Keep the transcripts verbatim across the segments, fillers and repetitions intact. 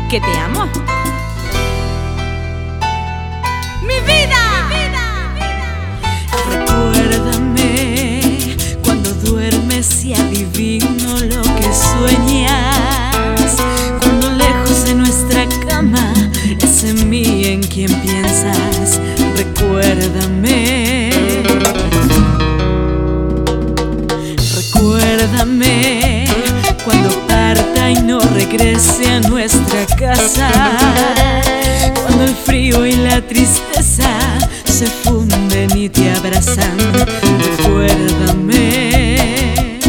que te amo. ¡Mi vida! Recuérdame cuando duermes y adivino lo que sueñas. Cuando lejos de nuestra cama es en mí en quien piensas. Recuérdame. Recuérdame cuando parta y no regrese a nuestra casa. Cuando el frío y la tristeza se funden y te abrazan. Recuérdame.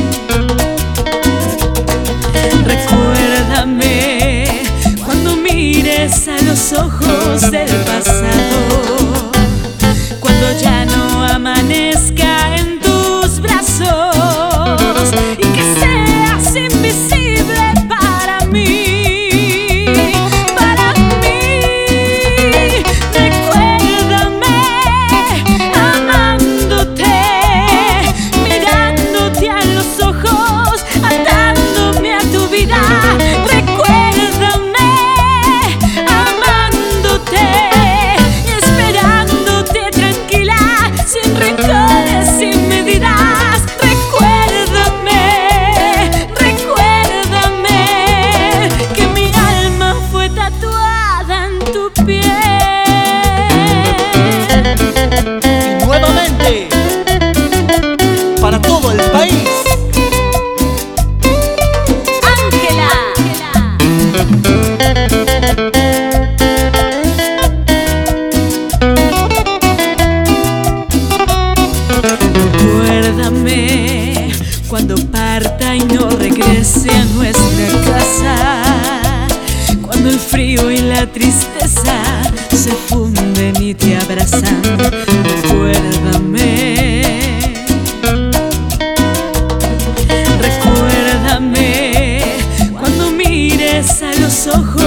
Recuérdame cuando mires a los ojos del pasado. Cuando ya no amanezca en tus brazos y que seas invisible para mí, para mí. Recuérdame amándote, mirándote a los ojos, atándome a tu vida. Recuérdame amándote y esperándote tranquila, sin rencores, sin medidas. Recuérdame, recuérdame que mi alma fue tatuada en tu piel. Y nuevamente, para todo el país, ¡Ángela! Recuérdame cuando parta y no regrese a nuestra casa. Cuando el frío y la tristeza se funden y te abrazan. Recuérdame. Recuérdame cuando mires a los ojos